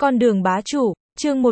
Con đường bá chủ, chương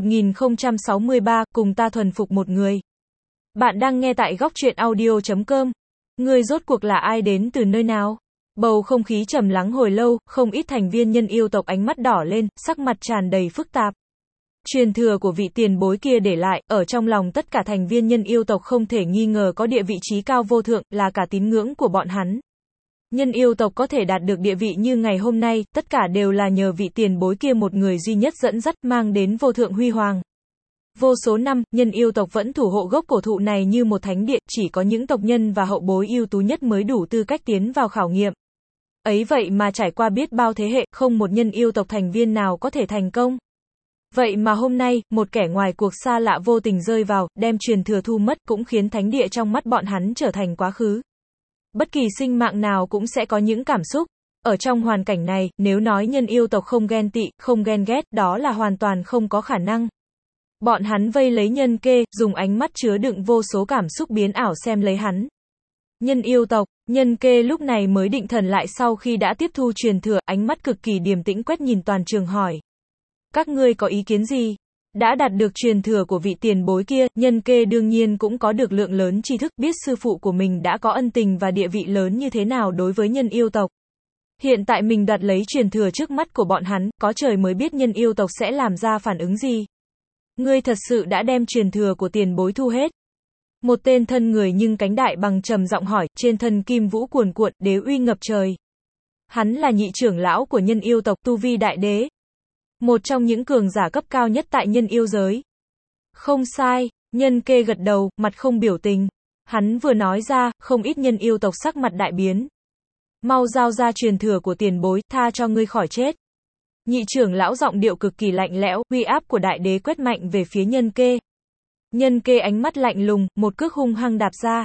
1063, cùng ta thuần phục một người. Bạn đang nghe tại góc truyện audio.com. Ngươi rốt cuộc là ai, đến từ nơi nào? Bầu không khí trầm lắng hồi lâu, không ít thành viên nhân yêu tộc ánh mắt đỏ lên, sắc mặt tràn đầy phức tạp. Truyền thừa của vị tiền bối kia để lại, ở trong lòng tất cả thành viên nhân yêu tộc không thể nghi ngờ có địa vị trí cao vô thượng, là cả tín ngưỡng của bọn hắn. Nhân yêu tộc có thể đạt được địa vị như ngày hôm nay, tất cả đều là nhờ vị tiền bối kia một người duy nhất dẫn dắt, mang đến vô thượng huy hoàng. Vô số năm, nhân yêu tộc vẫn thủ hộ gốc cổ thụ này như một thánh địa, chỉ có những tộc nhân và hậu bối ưu tú nhất mới đủ tư cách tiến vào khảo nghiệm. Ấy vậy mà trải qua biết bao thế hệ, không một nhân yêu tộc thành viên nào có thể thành công. Vậy mà hôm nay, một kẻ ngoài cuộc xa lạ vô tình rơi vào, đem truyền thừa thu mất, cũng khiến thánh địa trong mắt bọn hắn trở thành quá khứ. Bất kỳ sinh mạng nào cũng sẽ có những cảm xúc. Ở trong hoàn cảnh này, nếu nói nhân yêu tộc không ghen tị, không ghen ghét, đó là hoàn toàn không có khả năng. Bọn hắn vây lấy Nhân Kê, dùng ánh mắt chứa đựng vô số cảm xúc biến ảo xem lấy hắn. Nhân yêu tộc, Nhân Kê lúc này mới định thần lại sau khi đã tiếp thu truyền thừa, ánh mắt cực kỳ điềm tĩnh quét nhìn toàn trường hỏi. Các ngươi có ý kiến gì? Đã đạt được truyền thừa của vị tiền bối kia, Nhân Kê đương nhiên cũng có được lượng lớn tri thức, biết sư phụ của mình đã có ân tình và địa vị lớn như thế nào đối với nhân yêu tộc. Hiện tại mình đoạt lấy truyền thừa trước mắt của bọn hắn, có trời mới biết nhân yêu tộc sẽ làm ra phản ứng gì. Ngươi thật sự đã đem truyền thừa của tiền bối thu hết? Một tên thân người nhưng cánh đại bằng trầm giọng hỏi, trên thân kim vũ cuồn cuộn, đế uy ngập trời. Hắn là nhị trưởng lão của nhân yêu tộc, tu vi đại đế. Một trong những cường giả cấp cao nhất tại nhân yêu giới. Không sai, Nhân Kê gật đầu, mặt không biểu tình. Hắn vừa nói ra, không ít nhân yêu tộc sắc mặt đại biến. Mau giao ra truyền thừa của tiền bối, tha cho ngươi khỏi chết. Nhị trưởng lão giọng điệu cực kỳ lạnh lẽo, uy áp của đại đế quét mạnh về phía Nhân Kê. Nhân Kê ánh mắt lạnh lùng, một cước hung hăng đạp ra.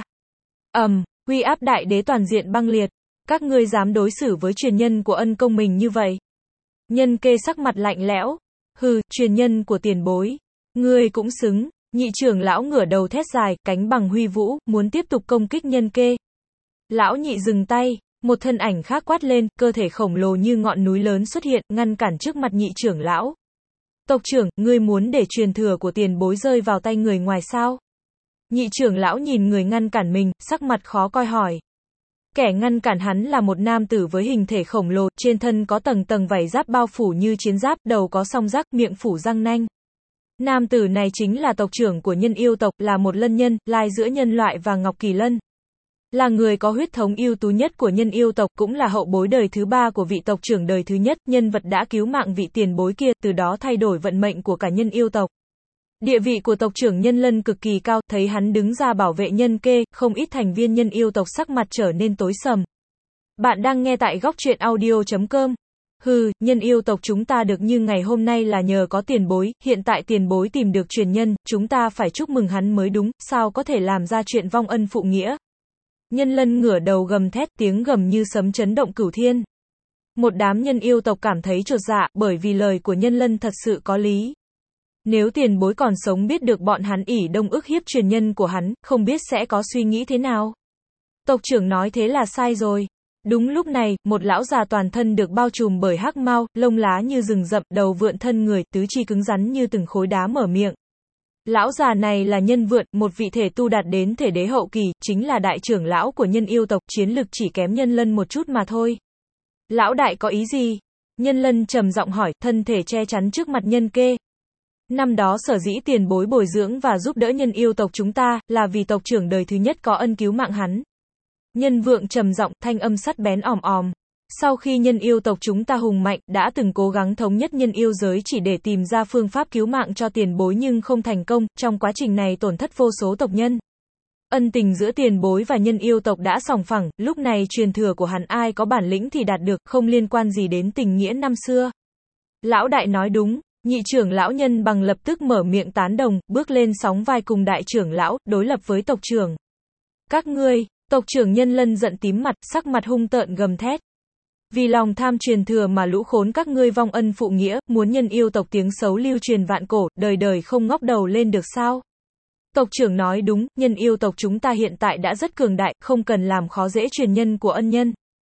Uy áp đại đế toàn diện băng liệt. Các ngươi dám đối xử với truyền nhân của ân công mình như vậy? Nhân Kê sắc mặt lạnh lẽo. Hừ, truyền nhân của tiền bối. Ngươi cũng xứng. Nhị trưởng lão ngửa đầu thét dài, cánh bằng huy vũ, muốn tiếp tục công kích Nhân Kê. Lão nhị dừng tay, một thân ảnh khác quát lên, cơ thể khổng lồ như ngọn núi lớn xuất hiện, ngăn cản trước mặt nhị trưởng lão. Tộc trưởng, ngươi muốn để truyền thừa của tiền bối rơi vào tay người ngoài sao? Nhị trưởng lão nhìn người ngăn cản mình, sắc mặt khó coi hỏi. Kẻ ngăn cản hắn là một nam tử với hình thể khổng lồ, trên thân có tầng tầng vảy giáp bao phủ như chiến giáp, đầu có song giác, miệng phủ răng nanh. Nam tử này chính là tộc trưởng của nhân yêu tộc, là một lân nhân, lai giữa nhân loại và Ngọc Kỳ Lân. Là người có huyết thống ưu tú nhất của nhân yêu tộc, cũng là hậu bối đời thứ ba của vị tộc trưởng đời thứ nhất, nhân vật đã cứu mạng vị tiền bối kia, từ đó thay đổi vận mệnh của cả nhân yêu tộc. Địa vị của tộc trưởng Nhân Lân cực kỳ cao, thấy hắn đứng ra bảo vệ Nhân Kê, không ít thành viên nhân yêu tộc sắc mặt trở nên tối sầm. Bạn đang nghe tại góc truyện audio.com. Hừ, nhân yêu tộc chúng ta được như ngày hôm nay là nhờ có tiền bối, hiện tại tiền bối tìm được truyền nhân, chúng ta phải chúc mừng hắn mới đúng, sao có thể làm ra chuyện vong ân phụ nghĩa. Nhân Lân ngửa đầu gầm thét, tiếng gầm như sấm chấn động cửu thiên. Một đám nhân yêu tộc cảm thấy chột dạ, bởi vì lời của Nhân Lân thật sự có lý. Nếu tiền bối còn sống biết được bọn hắn ỷ đông ức hiếp truyền nhân của hắn, không biết sẽ có suy nghĩ thế nào. Tộc trưởng nói thế là sai rồi. Đúng lúc này, một lão già toàn thân được bao trùm bởi hắc mao, lông lá như rừng rậm, đầu vượn thân người, tứ chi cứng rắn như từng khối đá mở miệng. Lão già này là Nhân Vượn, một vị thể tu đạt đến thể đế hậu kỳ, chính là đại trưởng lão của nhân yêu tộc, chiến lực chỉ kém Nhân Lân một chút mà thôi. Lão đại có ý gì? Nhân Lân trầm giọng hỏi, thân thể che chắn trước mặt Nhân Kê. Năm đó sở dĩ tiền bối bồi dưỡng và giúp đỡ nhân yêu tộc chúng ta, là vì tộc trưởng đời thứ nhất có ân cứu mạng hắn. Nhân Vượng trầm giọng, thanh âm sắt bén òm òm. Sau khi nhân yêu tộc chúng ta hùng mạnh, đã từng cố gắng thống nhất nhân yêu giới chỉ để tìm ra phương pháp cứu mạng cho tiền bối nhưng không thành công, trong quá trình này tổn thất vô số tộc nhân. Ân tình giữa tiền bối và nhân yêu tộc đã sòng phẳng, lúc này truyền thừa của hắn ai có bản lĩnh thì đạt được, không liên quan gì đến tình nghĩa năm xưa. Lão đại nói đúng. Nhị trưởng lão Nhân Bằng lập tức mở miệng tán đồng, bước lên sóng vai cùng đại trưởng lão, đối lập với tộc trưởng. Các ngươi, tộc trưởng Nhân Lân giận tím mặt, sắc mặt hung tợn gầm thét. Vì lòng tham truyền thừa mà lũ khốn các ngươi vong ân phụ nghĩa, muốn nhân yêu tộc tiếng xấu lưu truyền vạn cổ, đời đời không ngóc đầu lên được sao? Tộc trưởng nói đúng, nhân yêu tộc chúng ta hiện tại đã rất cường đại, không cần làm khó dễ truyền nhân của ân nhân.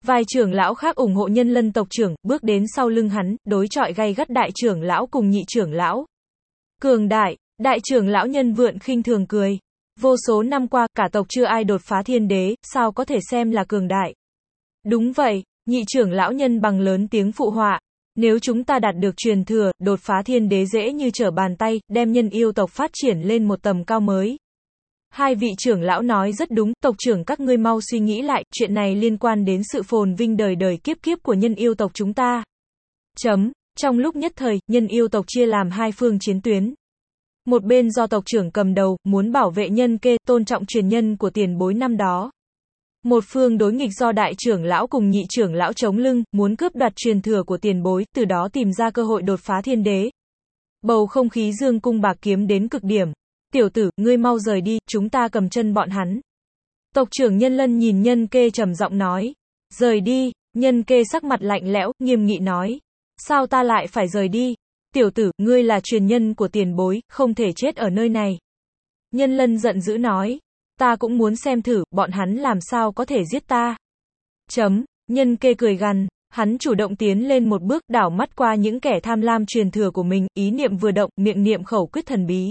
Vài trưởng lão khác ủng hộ Nhân Lân tộc trưởng, bước đến sau lưng hắn, đối chọi gay gắt đại trưởng lão cùng nhị trưởng lão. Cường đại, đại trưởng lão Nhân Vượn khinh thường cười. Vô số năm qua, cả tộc chưa ai đột phá thiên đế, sao có thể xem là cường đại. Đúng vậy, nhị trưởng lão Nhân Bằng lớn tiếng phụ họa. Nếu chúng ta đạt được truyền thừa, đột phá thiên đế dễ như trở bàn tay, đem nhân yêu tộc phát triển lên một tầm cao mới. Hai vị trưởng lão nói rất đúng, tộc trưởng các ngươi mau suy nghĩ lại, chuyện này liên quan đến sự phồn vinh đời đời kiếp kiếp của nhân yêu tộc chúng ta. Trong lúc nhất thời, nhân yêu tộc chia làm hai phương chiến tuyến. Một bên do tộc trưởng cầm đầu, muốn bảo vệ Nhân Kê, tôn trọng truyền nhân của tiền bối năm đó. Một phương đối nghịch do đại trưởng lão cùng nhị trưởng lão chống lưng, muốn cướp đoạt truyền thừa của tiền bối, từ đó tìm ra cơ hội đột phá thiên đế. Bầu không khí dương cung bạc kiếm đến cực điểm. Tiểu tử, ngươi mau rời đi, chúng ta cầm chân bọn hắn. Tộc trưởng Nhân Lân nhìn Nhân Kê trầm giọng nói. Rời đi, Nhân Kê sắc mặt lạnh lẽo, nghiêm nghị nói. Sao ta lại phải rời đi? Tiểu tử, ngươi là truyền nhân của tiền bối, không thể chết ở nơi này. Nhân Lân giận dữ nói. Ta cũng muốn xem thử, bọn hắn làm sao có thể giết ta. Nhân Kê cười gằn, hắn chủ động tiến lên một bước, đảo mắt qua những kẻ tham lam truyền thừa của mình, ý niệm vừa động, miệng niệm khẩu quyết thần bí.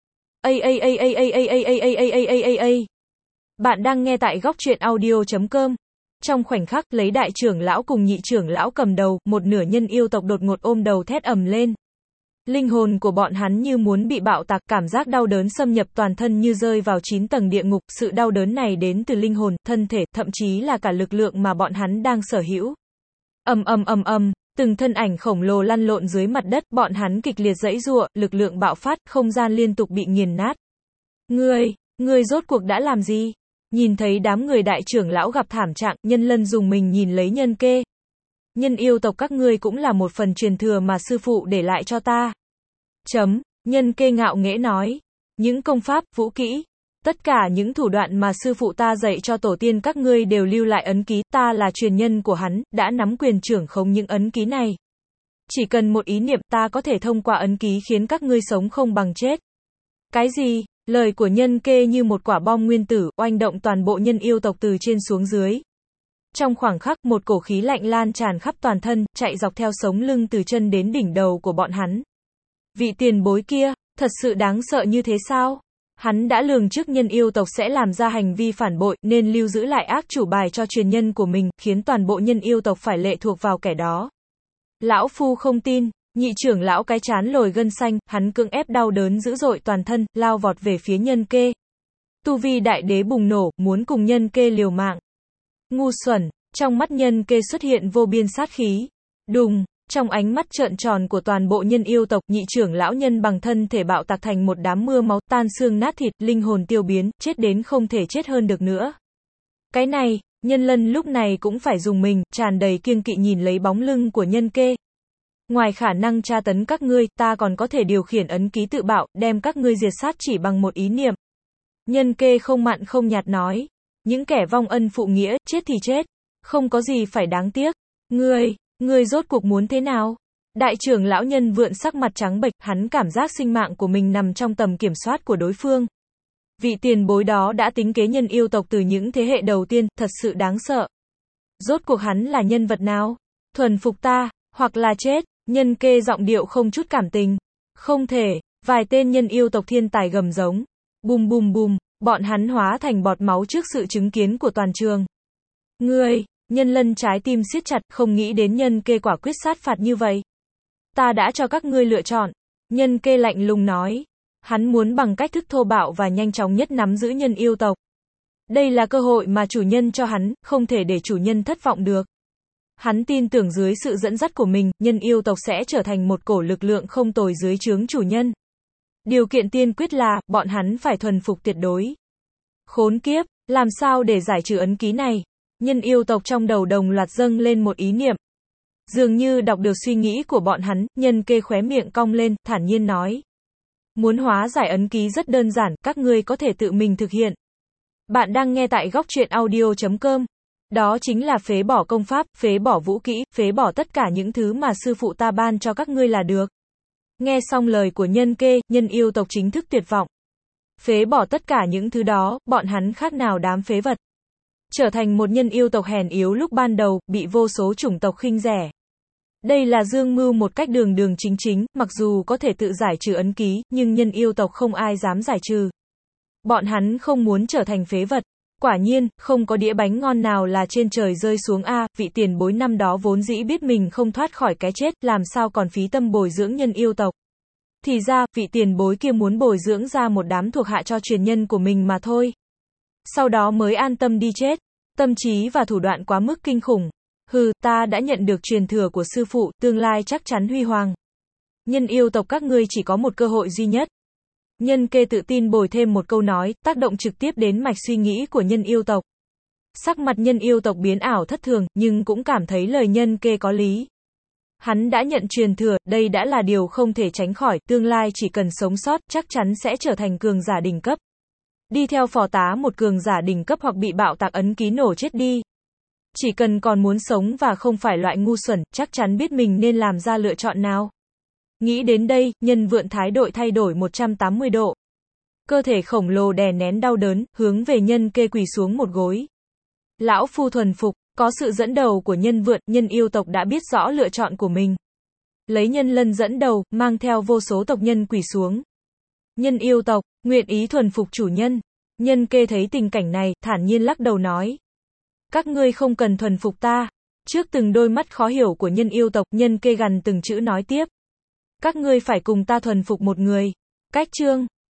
Bạn đang nghe tại góc truyện audio.com. Trong khoảnh khắc, lấy đại trưởng lão cùng nhị trưởng lão cầm đầu, một nửa nhân yêu tộc đột ngột ôm đầu thét ầm lên. Linh hồn của bọn hắn như muốn bị bạo tạc, cảm giác đau đớn xâm nhập toàn thân như rơi vào 9 tầng địa ngục, sự đau đớn này đến từ linh hồn, thân thể, thậm chí là cả lực lượng mà bọn hắn đang sở hữu. Từng thân ảnh khổng lồ lăn lộn dưới mặt đất, bọn hắn kịch liệt giãy giụa, lực lượng bạo phát, không gian liên tục bị nghiền nát. Ngươi rốt cuộc đã làm gì? Nhìn thấy đám người đại trưởng lão gặp thảm trạng, Nhân Lân dùng mình nhìn lấy Nhân Kê. Nhân yêu tộc các ngươi cũng là một phần truyền thừa mà sư phụ để lại cho ta. Nhân Kê ngạo nghễ nói. Những công pháp, vũ kỹ, tất cả những thủ đoạn mà sư phụ ta dạy cho tổ tiên các ngươi đều lưu lại ấn ký, ta là truyền nhân của hắn, đã nắm quyền trưởng khống những ấn ký này. Chỉ cần một ý niệm, ta có thể thông qua ấn ký khiến các ngươi sống không bằng chết. Cái gì? Lời của Nhân Kê như một quả bom nguyên tử, oanh động toàn bộ nhân yêu tộc từ trên xuống dưới. Trong khoảng khắc, một cổ khí lạnh lan tràn khắp toàn thân, chạy dọc theo sống lưng từ chân đến đỉnh đầu của bọn hắn. Vị tiền bối kia, thật sự đáng sợ như thế sao? Hắn đã lường trước nhân yêu tộc sẽ làm ra hành vi phản bội, nên lưu giữ lại ác chủ bài cho truyền nhân của mình, khiến toàn bộ nhân yêu tộc phải lệ thuộc vào kẻ đó. Lão Phu không tin. Nhị trưởng lão cái trán lồi gân xanh, hắn cưỡng ép đau đớn dữ dội toàn thân, lao vọt về phía Nhân Kê. Tu vi đại đế bùng nổ, muốn cùng Nhân Kê liều mạng. Ngu xuẩn, trong mắt Nhân Kê xuất hiện vô biên sát khí. Đùng, trong ánh mắt trợn tròn của toàn bộ nhân yêu tộc, nhị trưởng lão Nhân Bằng thân thể bạo tạc thành một đám mưa máu, tan xương nát thịt, linh hồn tiêu biến, chết đến không thể chết hơn được nữa. Cái này, Nhân Lân lúc này cũng phải dùng mình, tràn đầy kiêng kỵ nhìn lấy bóng lưng của Nhân Kê. Ngoài khả năng tra tấn các ngươi, ta còn có thể điều khiển ấn ký tự bạo, đem các ngươi diệt sát chỉ bằng một ý niệm. Nhân Kê không mặn không nhạt nói. Những kẻ vong ân phụ nghĩa, chết thì chết. Không có gì phải đáng tiếc. Ngươi rốt cuộc muốn thế nào? Đại trưởng lão Nhân Vượn sắc mặt trắng bệch, hắn cảm giác sinh mạng của mình nằm trong tầm kiểm soát của đối phương. Vị tiền bối đó đã tính kế nhân yêu tộc từ những thế hệ đầu tiên, thật sự đáng sợ. Rốt cuộc hắn là nhân vật nào? Thuần phục ta, hoặc là chết? Nhân Kê giọng điệu không chút cảm tình. Không thể, vài tên nhân yêu tộc thiên tài gầm giống. Bùm bùm bùm, bọn hắn hóa thành bọt máu trước sự chứng kiến của toàn trường. Nhân Lân trái tim siết chặt, không nghĩ đến Nhân Kê quả quyết sát phạt như vậy. Ta đã cho các ngươi lựa chọn. Nhân Kê lạnh lùng nói. Hắn muốn bằng cách thức thô bạo và nhanh chóng nhất nắm giữ nhân yêu tộc. Đây là cơ hội mà chủ nhân cho hắn, không thể để chủ nhân thất vọng được. Hắn tin tưởng dưới sự dẫn dắt của mình, nhân yêu tộc sẽ trở thành một cổ lực lượng không tồi dưới trướng chủ nhân. Điều kiện tiên quyết là, bọn hắn phải thuần phục tuyệt đối. Khốn kiếp, làm sao để giải trừ ấn ký này? Nhân yêu tộc trong đầu đồng loạt dâng lên một ý niệm. Dường như đọc được suy nghĩ của bọn hắn, Nhân Kê khóe miệng cong lên, thản nhiên nói. Muốn hóa giải ấn ký rất đơn giản, các ngươi có thể tự mình thực hiện. Bạn đang nghe tại góc truyện audio.com. Đó chính là phế bỏ công pháp, phế bỏ vũ kỹ, phế bỏ tất cả những thứ mà sư phụ ta ban cho các ngươi là được. Nghe xong lời của Nhân Kê, nhân yêu tộc chính thức tuyệt vọng. Phế bỏ tất cả những thứ đó, bọn hắn khác nào đám phế vật. trở thành một nhân yêu tộc hèn yếu lúc ban đầu, bị vô số chủng tộc khinh rẻ. Đây là dương mưu một cách đường đường chính chính, mặc dù có thể tự giải trừ ấn ký, nhưng nhân yêu tộc không ai dám giải trừ. Bọn hắn không muốn trở thành phế vật. Quả nhiên, không có đĩa bánh ngon nào là trên trời rơi xuống a, vị tiền bối năm đó vốn dĩ biết mình không thoát khỏi cái chết, làm sao còn phí tâm bồi dưỡng nhân yêu tộc. Thì ra, vị tiền bối kia muốn bồi dưỡng ra một đám thuộc hạ cho truyền nhân của mình mà thôi. Sau đó mới an tâm đi chết. Tâm trí và thủ đoạn quá mức kinh khủng. Hừ, ta đã nhận được truyền thừa của sư phụ, tương lai chắc chắn huy hoàng. Nhân yêu tộc các ngươi chỉ có một cơ hội duy nhất. Nhân kê tự tin bồi thêm một câu nói, tác động trực tiếp đến mạch suy nghĩ của nhân yêu tộc. Sắc mặt nhân yêu tộc biến ảo thất thường, nhưng cũng cảm thấy lời nhân kê có lý. Hắn đã nhận truyền thừa, đây đã là điều không thể tránh khỏi, tương lai chỉ cần sống sót, chắc chắn sẽ trở thành cường giả đỉnh cấp. Đi theo phò tá một cường giả đỉnh cấp hoặc bị bạo tạc ấn ký nổ chết đi. Chỉ cần còn muốn sống và không phải loại ngu xuẩn, chắc chắn biết mình nên làm ra lựa chọn nào. Nghĩ đến đây, nhân vượn thái độ thay đổi 180 độ. Cơ thể khổng lồ đè nén đau đớn, hướng về nhân kê quỳ xuống một gối. Lão phu thuần phục, có sự dẫn đầu của nhân vượn, nhân yêu tộc đã biết rõ lựa chọn của mình. Lấy nhân lân dẫn đầu, mang theo vô số tộc nhân quỳ xuống. Nhân yêu tộc, nguyện ý thuần phục chủ nhân. Nhân kê thấy tình cảnh này, thản nhiên lắc đầu nói. Các ngươi không cần thuần phục ta. Trước từng đôi mắt khó hiểu của nhân yêu tộc, nhân kê gằn từng chữ nói tiếp. Các ngươi phải cùng ta thuần phục một người. Cách chương